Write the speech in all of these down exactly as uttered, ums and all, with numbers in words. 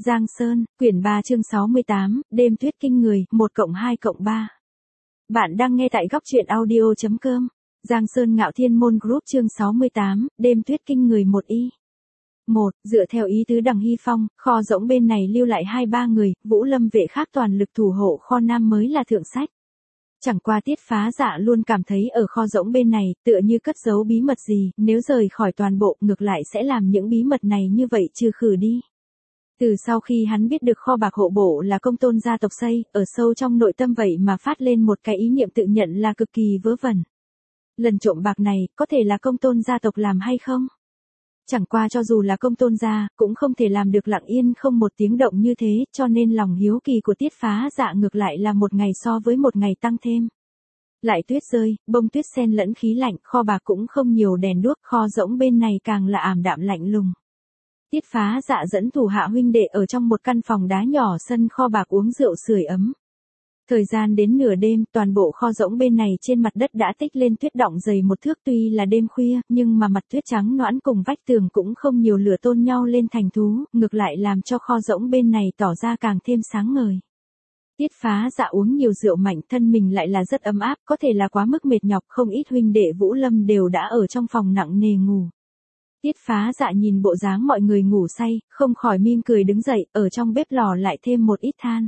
Giang Sơn, quyển ba chương sáu mươi tám, đêm tuyết kinh người, một cộng hai cộng ba. Bạn đang nghe tại góc truyện audio chấm com. Giang Sơn Ngạo Thiên Môn Group chương sáu mươi tám, đêm tuyết kinh người một y. một. Dựa theo ý tứ Đằng Hy Phong, kho rỗng bên này lưu lại hai ba người, Vũ Lâm vệ khác toàn lực thủ hộ kho nam mới là thượng sách. Chẳng qua Tiết Phá Dạ luôn cảm thấy ở kho rỗng bên này, tựa như cất giấu bí mật gì, nếu rời khỏi toàn bộ, ngược lại sẽ làm những bí mật này như vậy trừ khử đi. Từ sau khi hắn biết được kho bạc hộ bộ là Công Tôn gia tộc xây, ở sâu trong nội tâm vậy mà phát lên một cái ý niệm tự nhận là cực kỳ vớ vẩn. Lần trộm bạc này, có thể là Công Tôn gia tộc làm hay không? Chẳng qua cho dù là Công Tôn gia, cũng không thể làm được lặng yên không một tiếng động như thế, cho nên lòng hiếu kỳ của Tiết Phá Dạ ngược lại là một ngày so với một ngày tăng thêm. Lại tuyết rơi, bông tuyết xen lẫn khí lạnh, kho bạc cũng không nhiều đèn đuốc, kho rỗng bên này càng là ảm đạm lạnh lùng. Tiết Phá Dạ dẫn thủ hạ huynh đệ ở trong một căn phòng đá nhỏ sân kho bạc uống rượu sưởi ấm. Thời gian đến nửa đêm, toàn bộ kho rỗng bên này trên mặt đất đã tích lên tuyết đọng dày một thước, tuy là đêm khuya, nhưng mà mặt tuyết trắng nõn cùng vách tường cũng không nhiều lửa tôn nhau lên thành thú, ngược lại làm cho kho rỗng bên này tỏ ra càng thêm sáng ngời. Tiết Phá Dạ uống nhiều rượu mạnh, thân mình lại là rất ấm áp, có thể là quá mức mệt nhọc, không ít huynh đệ Vũ Lâm đều đã ở trong phòng nặng nề ngủ. Tiết Phá Dạ nhìn bộ dáng mọi người ngủ say, không khỏi mỉm cười đứng dậy, ở trong bếp lò lại thêm một ít than.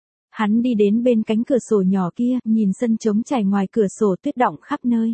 Hắn đi đến bên cánh cửa sổ nhỏ kia, nhìn sân trống trải ngoài cửa sổ tuyết đọng khắp nơi.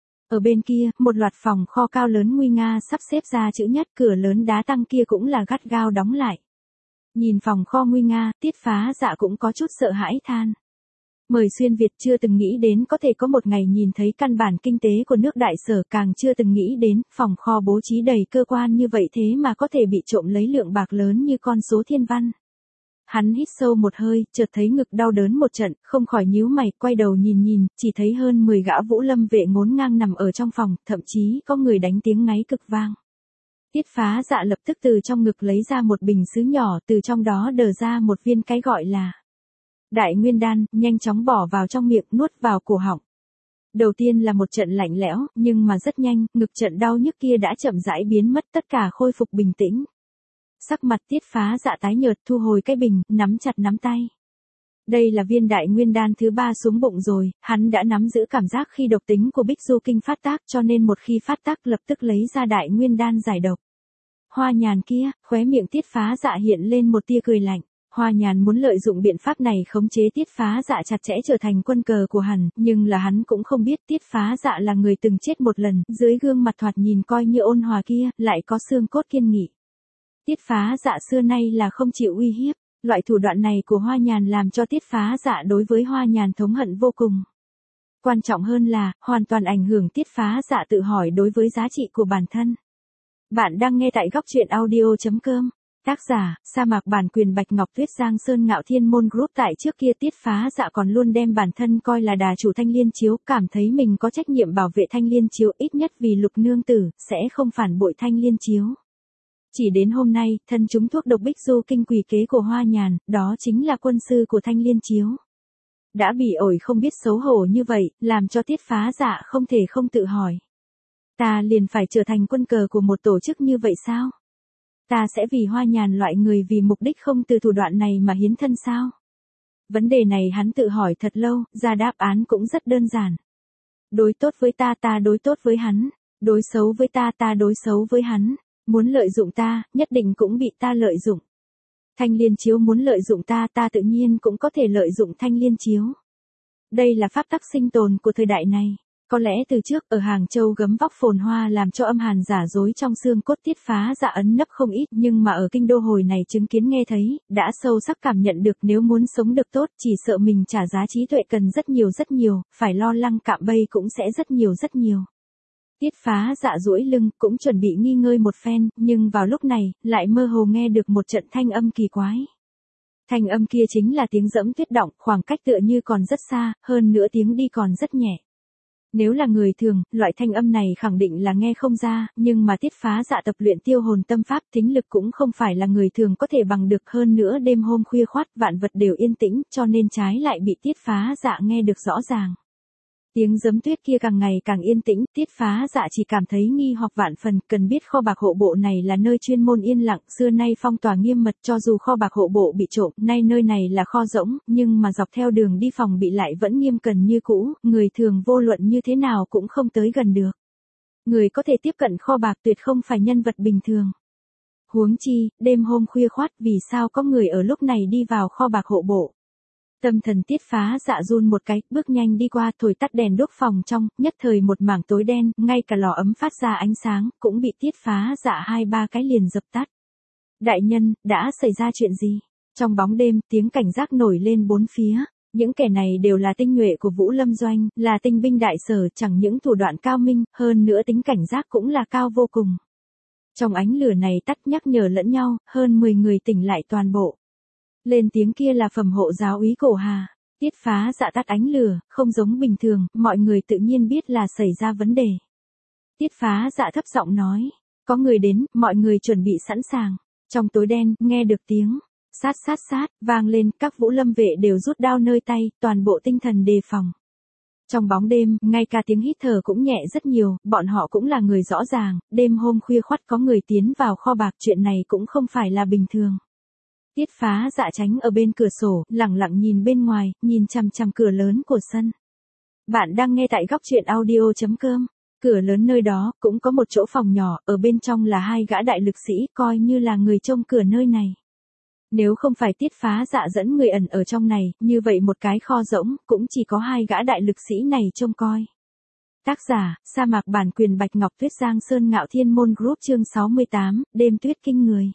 Ở bên kia, một loạt phòng kho cao lớn nguy nga sắp xếp ra chữ nhất, cửa lớn đá tăng kia cũng là gắt gao đóng lại. Nhìn phòng kho nguy nga, Tiết Phá Dạ cũng có chút sợ hãi than. Mời xuyên Việt chưa từng nghĩ đến có thể có một ngày nhìn thấy căn bản kinh tế của nước Đại Sở, càng chưa từng nghĩ đến phòng kho bố trí đầy cơ quan như vậy thế mà có thể bị trộm lấy lượng bạc lớn như con số thiên văn. Hắn hít sâu một hơi, chợt thấy ngực đau đớn một trận, không khỏi nhíu mày, quay đầu nhìn nhìn, chỉ thấy hơn mười gã Vũ Lâm vệ ngổn ngang nằm ở trong phòng, thậm chí có người đánh tiếng ngáy cực vang. Tiết Phá Dạ lập tức từ trong ngực lấy ra một bình sứ nhỏ, từ trong đó đờ ra một viên cái gọi là Đại Nguyên Đan, nhanh chóng bỏ vào trong miệng, nuốt vào cổ họng. Đầu tiên là một trận lạnh lẽo, nhưng mà rất nhanh, ngực trận đau nhức kia đã chậm rãi biến mất, tất cả khôi phục bình tĩnh. Sắc mặt Tiết Phá Dạ tái nhợt, thu hồi cái bình, nắm chặt nắm tay. Đây là viên Đại Nguyên Đan thứ ba xuống bụng rồi, hắn đã nắm giữ cảm giác khi độc tính của Bích Du Kinh phát tác, cho nên một khi phát tác lập tức lấy ra Đại Nguyên Đan giải độc. Hoa Nhàn kia, khóe miệng Tiết Phá Dạ hiện lên một tia cười lạnh. Hoa Nhàn muốn lợi dụng biện pháp này khống chế Tiết Phá Dạ chặt chẽ trở thành quân cờ của hắn, nhưng là hắn cũng không biết Tiết Phá Dạ là người từng chết một lần, dưới gương mặt thoạt nhìn coi như ôn hòa kia, lại có xương cốt kiên nghị. Tiết Phá Dạ xưa nay là không chịu uy hiếp, loại thủ đoạn này của Hoa Nhàn làm cho Tiết Phá Dạ đối với Hoa Nhàn thống hận vô cùng. Quan trọng hơn là, hoàn toàn ảnh hưởng Tiết Phá Dạ tự hỏi đối với giá trị của bản thân. Bạn đang nghe tại góc truyện audio chấm com. Tác giả, sa mạc bản quyền Bạch Ngọc Tuyết. Giang Sơn Ngạo Thiên Môn Group. Tại trước kia Tiết Phá Dạ còn luôn đem bản thân coi là đà chủ Thanh Liên Chiếu, cảm thấy mình có trách nhiệm bảo vệ Thanh Liên Chiếu, ít nhất vì Lục nương tử, sẽ không phản bội Thanh Liên Chiếu. Chỉ đến hôm nay, thân chúng thuốc độc Bích Du Kinh quỷ kế của Hoa Nhàn, đó chính là quân sư của Thanh Liên Chiếu. Đã bị ổi không biết xấu hổ như vậy, làm cho Tiết Phá Dạ không thể không tự hỏi. Ta liền phải trở thành quân cờ của một tổ chức như vậy sao? Ta sẽ vì Hoa Nhàn loại người vì mục đích không từ thủ đoạn này mà hiến thân sao? Vấn đề này hắn tự hỏi thật lâu, ra đáp án cũng rất đơn giản. Đối tốt với ta ta đối tốt với hắn, đối xấu với ta ta đối xấu với hắn, muốn lợi dụng ta, nhất định cũng bị ta lợi dụng. Thanh Liên Chiếu muốn lợi dụng ta ta tự nhiên cũng có thể lợi dụng Thanh Liên Chiếu. Đây là pháp tắc sinh tồn của thời đại này. Có lẽ từ trước ở Hàng Châu gấm vóc phồn hoa làm cho âm hàn giả dối trong xương cốt Tiết Phá Dạ ấn nấp không ít, nhưng mà ở kinh đô hồi này chứng kiến nghe thấy, đã sâu sắc cảm nhận được nếu muốn sống được tốt, chỉ sợ mình trả giá trí tuệ cần rất nhiều rất nhiều, phải lo lắng cạm bẫy cũng sẽ rất nhiều rất nhiều. Tiết Phá Dạ duỗi lưng, cũng chuẩn bị nghi ngơi một phen, nhưng vào lúc này, lại mơ hồ nghe được một trận thanh âm kỳ quái. Thanh âm kia chính là tiếng dẫm tuyết đọng, khoảng cách tựa như còn rất xa, hơn nữa tiếng đi còn rất nhẹ. Nếu là người thường, loại thanh âm này khẳng định là nghe không ra, nhưng mà Tiết Phá Dạ tập luyện tiêu hồn tâm pháp, thính lực cũng không phải là người thường có thể bằng được, hơn nữa đêm hôm khuya khoắt vạn vật đều yên tĩnh, cho nên trái lại bị Tiết Phá Dạ nghe được rõ ràng. Tiếng giấm tuyết kia càng ngày càng yên tĩnh, Tiết Phá Dạ chỉ cảm thấy nghi hoặc vạn phần, cần biết kho bạc hộ bộ này là nơi chuyên môn yên lặng, xưa nay phong tỏa nghiêm mật, cho dù kho bạc hộ bộ bị trộm, nay nơi này là kho rỗng, nhưng mà dọc theo đường đi phòng bị lại vẫn nghiêm cẩn như cũ, người thường vô luận như thế nào cũng không tới gần được. Người có thể tiếp cận kho bạc tuyệt không phải nhân vật bình thường. Huống chi, đêm hôm khuya khoắt vì sao có người ở lúc này đi vào kho bạc hộ bộ. Tâm thần Tiết Phá Dạ run một cái, bước nhanh đi qua, thổi tắt đèn đuốc phòng trong, nhất thời một mảng tối đen, ngay cả lò ấm phát ra ánh sáng, cũng bị Tiết Phá Dạ hai ba cái liền dập tắt. Đại nhân, đã xảy ra chuyện gì? Trong bóng đêm, tiếng cảnh giác nổi lên bốn phía. Những kẻ này đều là tinh nhuệ của Vũ Lâm Doanh, là tinh binh đại sở, chẳng những thủ đoạn cao minh, hơn nữa tính cảnh giác cũng là cao vô cùng. Trong ánh lửa này tắt nhắc nhở lẫn nhau, hơn mười người tỉnh lại toàn bộ. Lên tiếng kia là phẩm hộ giáo úy Cổ Hà. Tiết Phá Dạ tắt ánh lửa, không giống bình thường, mọi người tự nhiên biết là xảy ra vấn đề. Tiết Phá Dạ thấp giọng nói, có người đến, mọi người chuẩn bị sẵn sàng. Trong tối đen, nghe được tiếng sát sát sát vang lên, các Vũ Lâm vệ đều rút đao nơi tay, toàn bộ tinh thần đề phòng. Trong bóng đêm, ngay cả tiếng hít thở cũng nhẹ rất nhiều, bọn họ cũng là người rõ ràng, đêm hôm khuya khoắt có người tiến vào kho bạc, chuyện này cũng không phải là bình thường. Tiết Phá Dạ tránh ở bên cửa sổ, lặng lặng nhìn bên ngoài, nhìn chằm chằm cửa lớn của sân. Bạn đang nghe tại góc truyện audio chấm com. Cửa lớn nơi đó, cũng có một chỗ phòng nhỏ, ở bên trong là hai gã đại lực sĩ, coi như là người trông cửa nơi này. Nếu không phải Tiết Phá Dạ dẫn người ẩn ở trong này, như vậy một cái kho rỗng, cũng chỉ có hai gã đại lực sĩ này trông coi. Tác giả, sa mạc bản quyền Bạch Ngọc Tuyết, Giang Sơn Ngạo Thiên Môn Group, chương sáu mươi tám, đêm tuyết kinh người.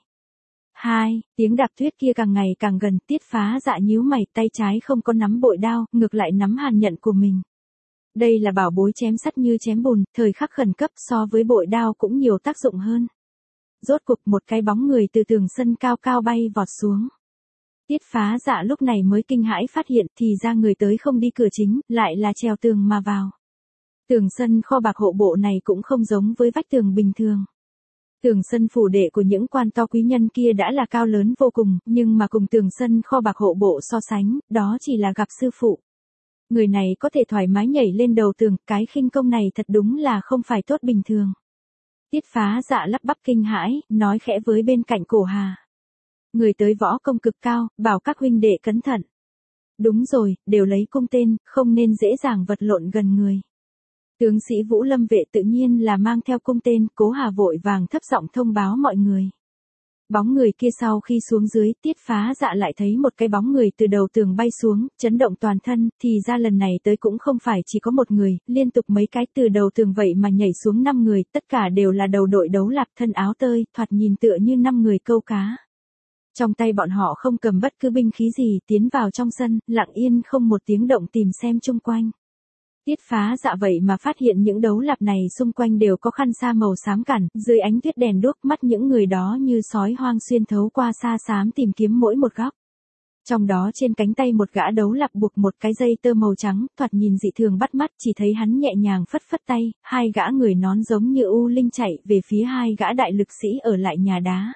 Hai, tiếng đạp tuyết kia càng ngày càng gần, Tiết Phá Dạ nhíu mày, tay trái không có nắm bội đao, ngược lại nắm hàn nhận của mình. Đây là bảo bối chém sắt như chém bùn, thời khắc khẩn cấp so với bội đao cũng nhiều tác dụng hơn. Rốt cục một cái bóng người từ tường sân cao cao bay vọt xuống. Tiết Phá Dạ lúc này mới kinh hãi phát hiện thì ra người tới không đi cửa chính, lại là trèo tường mà vào. Tường sân kho bạc hộ bộ này cũng không giống với vách tường bình thường. Tường sân phủ đệ của những quan to quý nhân kia đã là cao lớn vô cùng, nhưng mà cùng tường sân kho bạc hộ bộ so sánh, đó chỉ là gặp sư phụ. Người này có thể thoải mái nhảy lên đầu tường, cái khinh công này thật đúng là không phải tốt bình thường. Tiết Phá Dạ lắp bắp kinh hãi, nói khẽ với bên cạnh Cổ Hà. Người tới võ công cực cao, bảo các huynh đệ cẩn thận. Đúng rồi, đều lấy cung tên, không nên dễ dàng vật lộn gần người. Tướng sĩ Vũ Lâm vệ tự nhiên là mang theo cung tên, Cố Hà vội vàng thấp giọng thông báo mọi người. Bóng người kia sau khi xuống dưới, Tiết Phá Dạ lại thấy một cái bóng người từ đầu tường bay xuống, chấn động toàn thân, thì ra lần này tới cũng không phải chỉ có một người, liên tục mấy cái từ đầu tường vậy mà nhảy xuống năm người, tất cả đều là đầu đội đấu lạp, thân áo tơi, thoạt nhìn tựa như năm người câu cá. Trong tay bọn họ không cầm bất cứ binh khí gì, tiến vào trong sân, lặng yên không một tiếng động tìm xem chung quanh. Tiết Phá Dạ vậy mà phát hiện những đấu lạp này xung quanh đều có khăn sa màu xám cản, dưới ánh tuyết đèn đuốc, mắt những người đó như sói hoang xuyên thấu qua sa xám tìm kiếm mỗi một góc. Trong đó trên cánh tay một gã đấu lạp buộc một cái dây tơ màu trắng, thoạt nhìn dị thường bắt mắt, chỉ thấy hắn nhẹ nhàng phất phất tay, hai gã người nón giống như u linh chạy về phía hai gã đại lực sĩ ở lại nhà đá.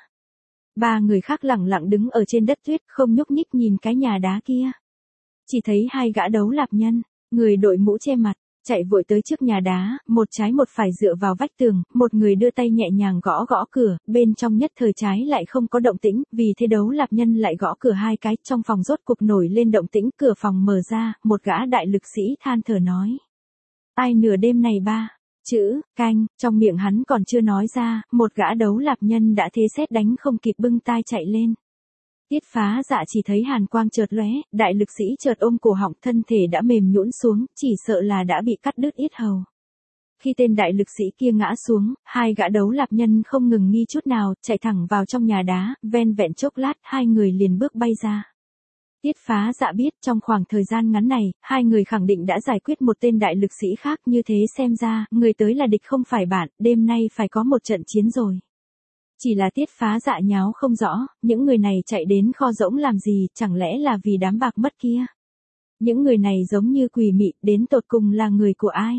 Ba người khác lặng lặng đứng ở trên đất tuyết, không nhúc nhích nhìn cái nhà đá kia. Chỉ thấy hai gã đấu lạp nhân, người đội mũ che mặt, chạy vội tới trước nhà đá, một trái một phải dựa vào vách tường, một người đưa tay nhẹ nhàng gõ gõ cửa, bên trong nhất thời trái lại không có động tĩnh, vì thế đấu lạp nhân lại gõ cửa hai cái, trong phòng rốt cục nổi lên động tĩnh, cửa phòng mở ra, một gã đại lực sĩ than thở nói. Ai nửa đêm này ba, chữ, canh, trong miệng hắn còn chưa nói ra, một gã đấu lạp nhân đã thế sét đánh không kịp bưng tai chạy lên. Tiết Phá Dạ chỉ thấy hàn quang chợt lóe, đại lực sĩ chợt ôm cổ họng, thân thể đã mềm nhũn xuống, chỉ sợ là đã bị cắt đứt yết hầu. Khi tên đại lực sĩ kia ngã xuống, hai gã đấu lạp nhân không ngừng nghi chút nào, chạy thẳng vào trong nhà đá, ven vẹn chốc lát, hai người liền bước bay ra. Tiết Phá Dạ biết trong khoảng thời gian ngắn này, hai người khẳng định đã giải quyết một tên đại lực sĩ khác, như thế xem ra, người tới là địch không phải bạn, đêm nay phải có một trận chiến rồi. Chỉ là Tiết Phá Dạ nháo không rõ, những người này chạy đến kho rỗng làm gì, chẳng lẽ là vì đám bạc mất kia. Những người này giống như quỷ mị, đến tột cùng là người của ai.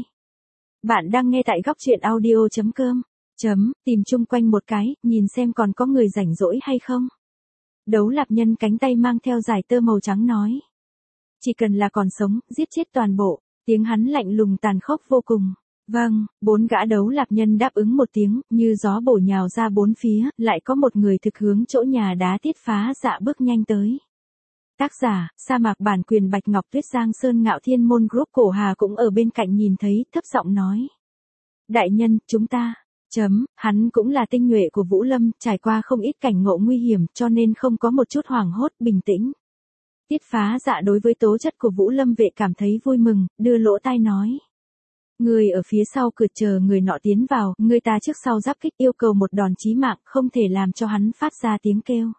Bạn đang nghe tại góc truyện audio chấm com, chấm, tìm chung quanh một cái, nhìn xem còn có người rảnh rỗi hay không. Đấu lạp nhân cánh tay mang theo dải tơ màu trắng nói. Chỉ cần là còn sống, giết chết toàn bộ. Tiếng hắn lạnh lùng tàn khốc vô cùng. Vâng, bốn gã đấu lạp nhân đáp ứng một tiếng, như gió bổ nhào ra bốn phía, lại có một người thực hướng chỗ nhà đá Tiết Phá Dạ bước nhanh tới. Tác giả, sa mạc bản quyền Bạch Ngọc Tuyết, Giang Sơn Ngạo Thiên Môn Group. Cổ Hà cũng ở bên cạnh nhìn thấy, thấp giọng nói. Đại nhân, chúng ta, chấm, hắn cũng là tinh nhuệ của Vũ Lâm, trải qua không ít cảnh ngộ nguy hiểm, cho nên không có một chút hoảng hốt, bình tĩnh. Tiết Phá Dạ đối với tố chất của Vũ Lâm vệ cảm thấy vui mừng, đưa lỗ tai nói. Người ở phía sau cửa chờ người nọ tiến vào, người ta trước sau giáp kích yêu cầu một đòn chí mạng, không thể làm cho hắn phát ra tiếng kêu.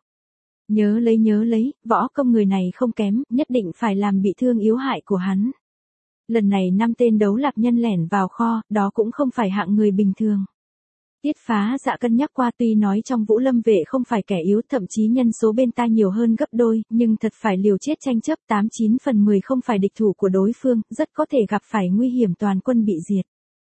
Nhớ lấy nhớ lấy, võ công người này không kém, nhất định phải làm bị thương yếu hại của hắn. Lần này năm tên đấu lạp nhân lẻn vào kho, đó cũng không phải hạng người bình thường. Tiết Phá Dạ cân nhắc qua, tuy nói trong Vũ Lâm vệ không phải kẻ yếu, thậm chí nhân số bên ta nhiều hơn gấp đôi, nhưng thật phải liều chết tranh chấp, tám chín phần mười không phải địch thủ của đối phương, rất có thể gặp phải nguy hiểm toàn quân bị diệt.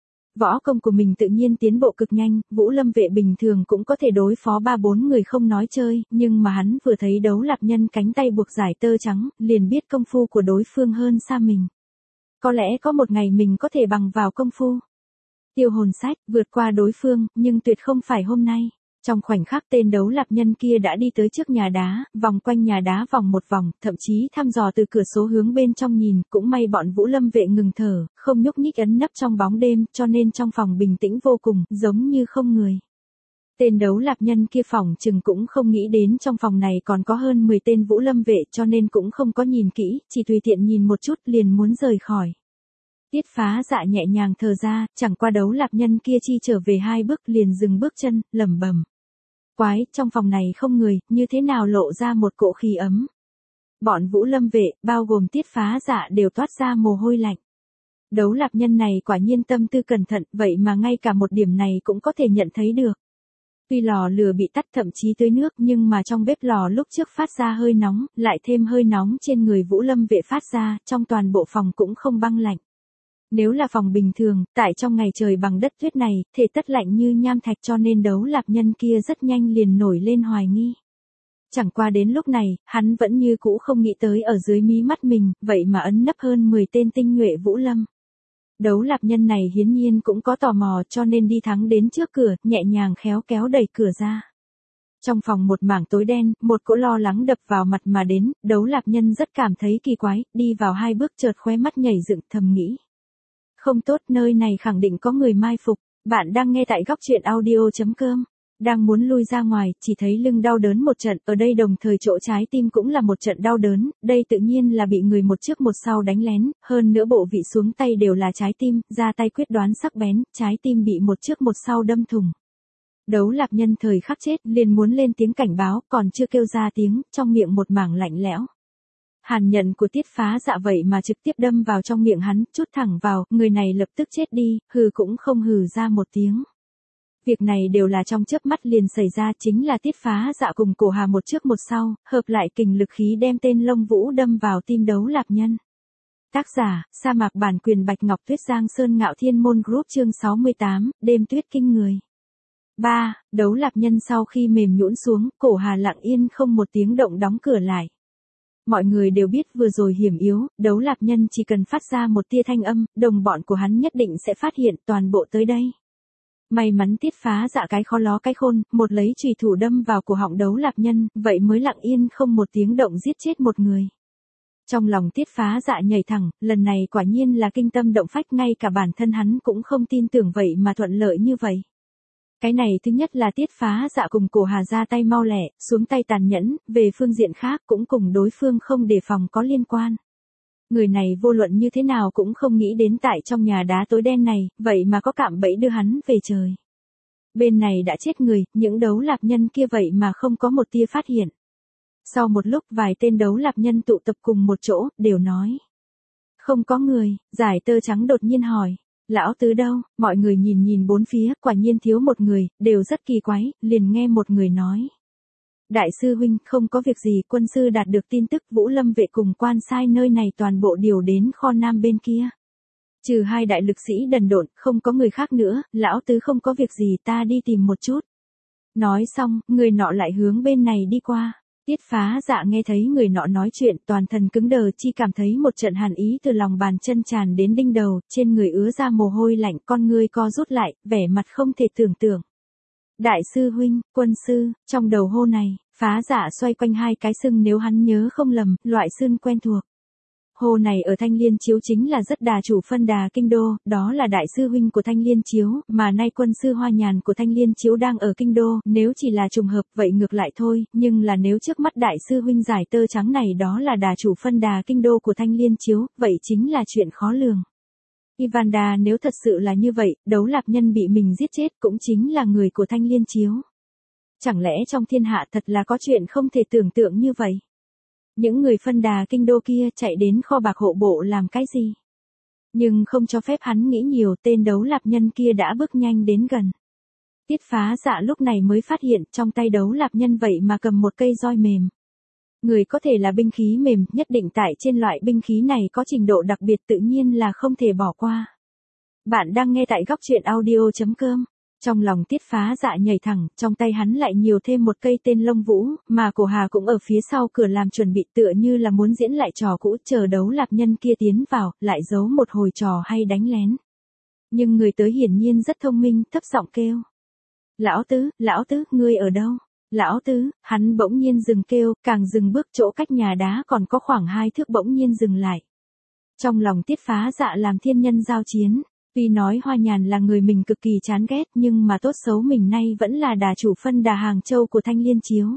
Võ công của mình tự nhiên tiến bộ cực nhanh, Vũ Lâm vệ bình thường cũng có thể đối phó ba bốn người không nói chơi, nhưng mà hắn vừa thấy đấu lạp nhân cánh tay buộc giải tơ trắng, liền biết công phu của đối phương hơn xa mình. Có lẽ có một ngày mình có thể bằng vào công phu tiêu hồn sách, vượt qua đối phương, nhưng tuyệt không phải hôm nay. Trong khoảnh khắc tên đấu lạp nhân kia đã đi tới trước nhà đá, vòng quanh nhà đá vòng một vòng, thậm chí thăm dò từ cửa sổ hướng bên trong nhìn, cũng may bọn Vũ Lâm vệ ngừng thở, không nhúc nhích ấn nấp trong bóng đêm, cho nên trong phòng bình tĩnh vô cùng, giống như không người. Tên đấu lạp nhân kia phòng chừng cũng không nghĩ đến trong phòng này còn có hơn mười tên Vũ Lâm vệ, cho nên cũng không có nhìn kỹ, chỉ tùy tiện nhìn một chút liền muốn rời khỏi. Tiết Phá Dạ nhẹ nhàng thở ra, chẳng qua đấu lạp nhân kia chi trở về hai bước liền dừng bước chân, lẩm bẩm. Quái, trong phòng này không người, như thế nào lộ ra một cỗ khí ấm. Bọn Vũ Lâm vệ, bao gồm Tiết Phá Dạ đều toát ra mồ hôi lạnh. Đấu lạp nhân này quả nhiên tâm tư cẩn thận, vậy mà ngay cả một điểm này cũng có thể nhận thấy được. Tuy lò lửa bị tắt thậm chí tưới nước, nhưng mà trong bếp lò lúc trước phát ra hơi nóng, lại thêm hơi nóng trên người Vũ Lâm vệ phát ra, trong toàn bộ phòng cũng không băng lạnh. Nếu là phòng bình thường, tại trong ngày trời bằng đất tuyết này, thể tất lạnh như nham thạch, cho nên đấu lạp nhân kia rất nhanh liền nổi lên hoài nghi. Chẳng qua đến lúc này, hắn vẫn như cũ không nghĩ tới ở dưới mí mắt mình, vậy mà ấn nấp hơn mười tên tinh nhuệ Vũ Lâm. Đấu lạp nhân này hiển nhiên cũng có tò mò, cho nên đi thẳng đến trước cửa, nhẹ nhàng khéo kéo đẩy cửa ra. Trong phòng một mảng tối đen, một cỗ lo lắng đập vào mặt mà đến, đấu lạp nhân rất cảm thấy kỳ quái, đi vào hai bước chợt khóe mắt nhảy dựng, thầm nghĩ. Không tốt, nơi này khẳng định có người mai phục. Bạn đang nghe tại góc truyện audio chấm com. Đang muốn lui ra ngoài, chỉ thấy lưng đau đớn một trận, ở đây đồng thời chỗ trái tim cũng là một trận đau đớn, đây tự nhiên là bị người một trước một sau đánh lén, hơn nữa bộ vị xuống tay đều là trái tim, ra tay quyết đoán sắc bén, trái tim bị một trước một sau đâm thủng. Đấu lạp nhân thời khắc chết, liền muốn lên tiếng cảnh báo, còn chưa kêu ra tiếng, trong miệng một mảng lạnh lẽo. Hàn nhận của Tiết Phá Dạ vậy mà trực tiếp đâm vào trong miệng hắn, chút thẳng vào, người này lập tức chết đi, hừ cũng không hừ ra một tiếng. Việc này đều là trong chớp mắt liền xảy ra, chính là Tiết Phá Dạ cùng Cổ Hà một trước một sau, hợp lại kình lực khí đem tên Lông Vũ đâm vào tim đấu lạp nhân. Tác giả, sa mạc bản quyền Bạch Ngọc Tuyết, Giang Sơn Ngạo Thiên Môn Group. Chương sáu mươi tám, đêm tuyết kinh người. ba. Đấu lạp nhân sau khi mềm nhũn xuống, Cổ Hà lặng yên không một tiếng động đóng cửa lại. Mọi người đều biết vừa rồi hiểm yếu, đấu lạp nhân chỉ cần phát ra một tia thanh âm, đồng bọn của hắn nhất định sẽ phát hiện toàn bộ tới đây. May mắn Tiết Phá Dạ cái khó ló cái khôn, một lấy chùy thủ đâm vào cổ họng đấu lạp nhân, vậy mới lặng yên không một tiếng động giết chết một người. Trong lòng Tiết Phá Dạ nhảy thẳng, lần này quả nhiên là kinh tâm động phách, ngay cả bản thân hắn cũng không tin tưởng vậy mà thuận lợi như vậy. Cái này thứ nhất là Tiết Phá Dạ cùng Cổ Hà ra tay mau lẹ, xuống tay tàn nhẫn, về phương diện khác cũng cùng đối phương không đề phòng có liên quan. Người này vô luận như thế nào cũng không nghĩ đến tại trong nhà đá tối đen này, vậy mà có cạm bẫy đưa hắn về trời. Bên này đã chết người, những đấu lạp nhân kia vậy mà không có một tia phát hiện. Sau một lúc vài tên đấu lạp nhân tụ tập cùng một chỗ, đều nói. Không có người, giải tơ trắng đột nhiên hỏi. Lão tứ đâu? Mọi người nhìn nhìn bốn phía, quả nhiên thiếu một người, đều rất kỳ quái, liền nghe một người nói. Đại sư huynh, không có việc gì, quân sư đạt được tin tức Vũ Lâm vệ cùng quan sai nơi này toàn bộ điều đến kho nam bên kia. Trừ hai đại lực sĩ đần độn, không có người khác nữa, lão tứ không có việc gì, ta đi tìm một chút. Nói xong, người nọ lại hướng bên này đi qua. Tiết Phá Dạ nghe thấy người nọ nói chuyện, toàn thân cứng đờ, chỉ cảm thấy một trận hàn ý từ lòng bàn chân tràn đến đinh đầu, trên người ứa ra mồ hôi lạnh, con ngươi co rút lại, vẻ mặt không thể tưởng tượng. Đại sư huynh, quân sư, trong đầu hô này, Phá Dạ xoay quanh hai cái sưng, nếu hắn nhớ không lầm, loại sưng quen thuộc. Hồ này ở Thanh Liên Chiếu chính là rất đà chủ phân đà kinh đô, đó là đại sư huynh của Thanh Liên Chiếu, mà nay quân sư Hoa Nhàn của Thanh Liên Chiếu đang ở kinh đô, nếu chỉ là trùng hợp vậy ngược lại thôi, nhưng là nếu trước mắt đại sư huynh giải tơ trắng này đó là đà chủ phân đà kinh đô của Thanh Liên Chiếu, vậy chính là chuyện khó lường. Ivanda, nếu thật sự là như vậy, Đấu Lạp Nhân bị mình giết chết cũng chính là người của Thanh Liên Chiếu. Chẳng lẽ trong thiên hạ thật là có chuyện không thể tưởng tượng như vậy? Những người phân đà kinh đô kia chạy đến kho bạc hộ bộ làm cái gì? Nhưng không cho phép hắn nghĩ nhiều, tên Đấu Lạp Nhân kia đã bước nhanh đến gần. Tiết Phá Dạ lúc này mới phát hiện trong tay Đấu Lạp Nhân vậy mà cầm một cây roi mềm. Người có thể là binh khí mềm, nhất định tại trên loại binh khí này có trình độ đặc biệt, tự nhiên là không thể bỏ qua. Bạn đang nghe tại góc truyện audio chấm com. Trong lòng Tiết Phá Dạ nhảy thẳng, trong tay hắn lại nhiều thêm một cây tên Lông Vũ, mà Cổ Hà cũng ở phía sau cửa làm chuẩn bị, tựa như là muốn diễn lại trò cũ, chờ Đấu Lạp Nhân kia tiến vào, lại giấu một hồi trò hay đánh lén. Nhưng người tới hiển nhiên rất thông minh, thấp giọng kêu. Lão Tứ, Lão Tứ, ngươi ở đâu? Lão Tứ, hắn bỗng nhiên dừng kêu, càng dừng bước, chỗ cách nhà đá còn có khoảng hai thước bỗng nhiên dừng lại. Trong lòng Tiết Phá Dạ làm thiên nhân giao chiến. Tuy nói Hoa Nhàn là người mình cực kỳ chán ghét, nhưng mà tốt xấu mình nay vẫn là đà chủ phân đà Hàng Châu của Thanh Liên Chiếu.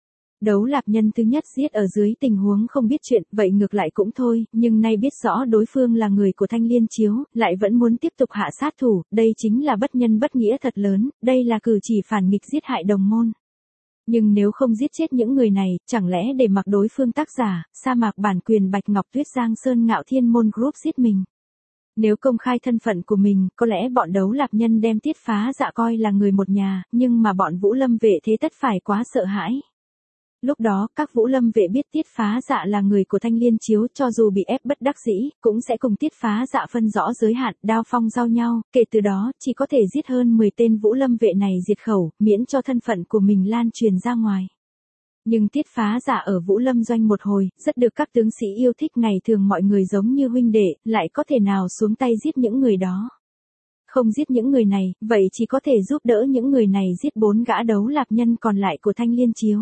Đấu Lạp Nhân thứ nhất giết ở dưới tình huống không biết chuyện, vậy ngược lại cũng thôi, nhưng nay biết rõ đối phương là người của Thanh Liên Chiếu, lại vẫn muốn tiếp tục hạ sát thủ, đây chính là bất nhân bất nghĩa thật lớn, đây là cử chỉ phản nghịch giết hại đồng môn. Nhưng nếu không giết chết những người này, chẳng lẽ để mặc đối phương tác giả, sa mạc bản quyền Bạch Ngọc Tuyết Giang Sơn Ngạo Thiên Môn Group giết mình? Nếu công khai thân phận của mình, có lẽ bọn Đấu Lạp Nhân đem Tiết Phá Dạ coi là người một nhà, nhưng mà bọn Vũ Lâm vệ thế tất phải quá sợ hãi. Lúc đó, các Vũ Lâm vệ biết Tiết Phá Dạ là người của Thanh Liên Chiếu, cho dù bị ép bất đắc dĩ, cũng sẽ cùng Tiết Phá Dạ phân rõ giới hạn, đao phong giao nhau, kể từ đó, chỉ có thể giết hơn mười tên Vũ Lâm vệ này diệt khẩu, miễn cho thân phận của mình lan truyền ra ngoài. Nhưng Tiết Phá Dạ ở Vũ Lâm doanh một hồi, rất được các tướng sĩ yêu thích, ngày thường mọi người giống như huynh đệ, lại có thể nào xuống tay giết những người đó. Không giết những người này, vậy chỉ có thể giúp đỡ những người này giết bốn gã Đấu Lạp Nhân còn lại của Thanh Liên Chiếu.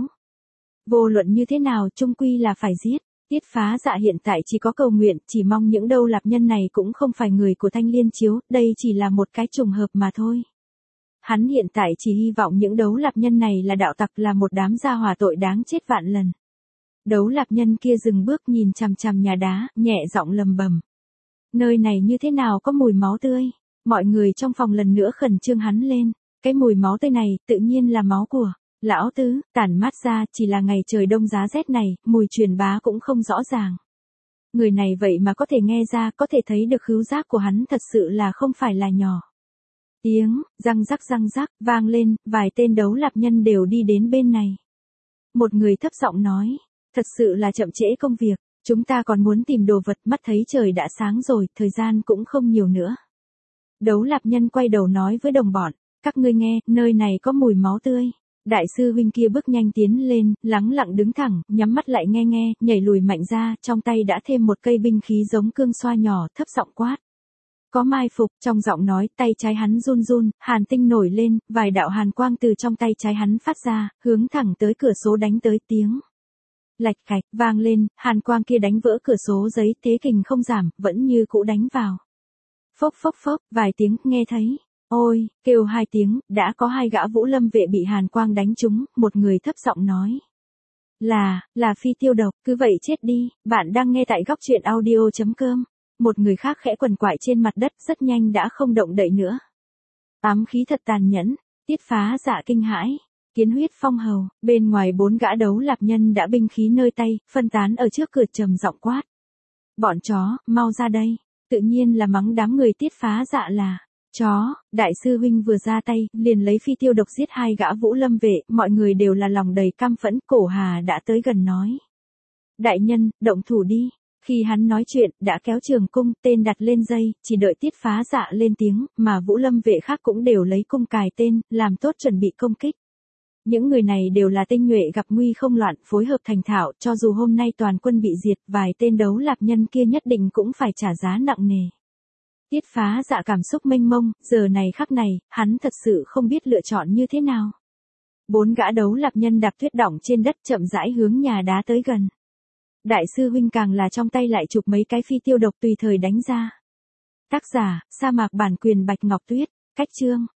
Vô luận như thế nào chung quy là phải giết. Tiết Phá Dạ hiện tại chỉ có cầu nguyện, chỉ mong những Đấu Lạp Nhân này cũng không phải người của Thanh Liên Chiếu, đây chỉ là một cái trùng hợp mà thôi. Hắn hiện tại chỉ hy vọng những Đấu Lạp Nhân này là đạo tặc, là một đám gia hỏa tội đáng chết vạn lần. Đấu Lạp Nhân kia dừng bước nhìn chằm chằm nhà đá, nhẹ giọng lầm bầm. Nơi này như thế nào có mùi máu tươi? Mọi người trong phòng lần nữa khẩn trương hắn lên. Cái mùi máu tươi này, tự nhiên là máu của Lão Tứ, tản mát ra, chỉ là ngày trời đông giá rét này, mùi truyền bá cũng không rõ ràng. Người này vậy mà có thể nghe ra, có thể thấy được khứu giác của hắn thật sự là không phải là nhỏ. Tiếng, răng rắc răng rắc, vang lên, vài tên Đấu Lạp Nhân đều đi đến bên này. Một người thấp giọng nói, thật sự là chậm trễ công việc, chúng ta còn muốn tìm đồ vật, mắt thấy trời đã sáng rồi, thời gian cũng không nhiều nữa. Đấu Lạp Nhân quay đầu nói với đồng bọn, các ngươi nghe, nơi này có mùi máu tươi. Đại sư huynh kia bước nhanh tiến lên, lắng lặng đứng thẳng, nhắm mắt lại nghe nghe, nhảy lùi mạnh ra, trong tay đã thêm một cây binh khí giống cương xoa nhỏ, thấp giọng quát. Có mai phục, trong giọng nói, tay trái hắn run run, hàn tinh nổi lên, vài đạo hàn quang từ trong tay trái hắn phát ra, hướng thẳng tới cửa sổ đánh tới, tiếng lạch cạch, vang lên, hàn quang kia đánh vỡ cửa sổ giấy, thế kình không giảm, vẫn như cũ đánh vào. Phốc phốc phốc, vài tiếng, nghe thấy. Ôi, kêu hai tiếng, đã có hai gã Vũ Lâm vệ bị hàn quang đánh trúng, một người thấp giọng nói. Là, là phi tiêu độc, cứ vậy chết đi, bạn đang nghe tại góc truyện audio chấm com. Một người khác khẽ quằn quại trên mặt đất, rất nhanh đã không động đậy nữa. Ám khí thật tàn nhẫn, Tiết Phá Dạ kinh hãi. Kiến huyết phong hầu, bên ngoài bốn gã Đấu Lạp Nhân đã binh khí nơi tay, phân tán ở trước cửa trầm giọng quát. Bọn chó, mau ra đây, tự nhiên là mắng đám người Tiết Phá Dạ là chó. Đại sư huynh vừa ra tay, liền lấy phi tiêu độc giết hai gã Vũ Lâm vệ, mọi người đều là lòng đầy căm phẫn. Cổ Hà đã tới gần nói. Đại nhân, động thủ đi. Khi hắn nói chuyện, đã kéo trường cung, tên đặt lên dây, chỉ đợi Tiết Phá Dạ lên tiếng, mà Vũ Lâm vệ khác cũng đều lấy cung cài tên, làm tốt chuẩn bị công kích. Những người này đều là tinh nhuệ gặp nguy không loạn, phối hợp thành thạo, cho dù hôm nay toàn quân bị diệt, vài tên đấu lạp nhân kia nhất định cũng phải trả giá nặng nề. Tiết Phá Dạ cảm xúc mênh mông, giờ này khắc này, hắn thật sự không biết lựa chọn như thế nào. Bốn gã đấu lạp nhân đạp tuyết đỏng trên đất chậm rãi hướng nhà đá tới gần. Đại sư huynh càng là trong tay lại chụp mấy cái phi tiêu độc tùy thời đánh ra. Tác giả, sa mạc bản quyền Bạch Ngọc Tuyết, cách chương.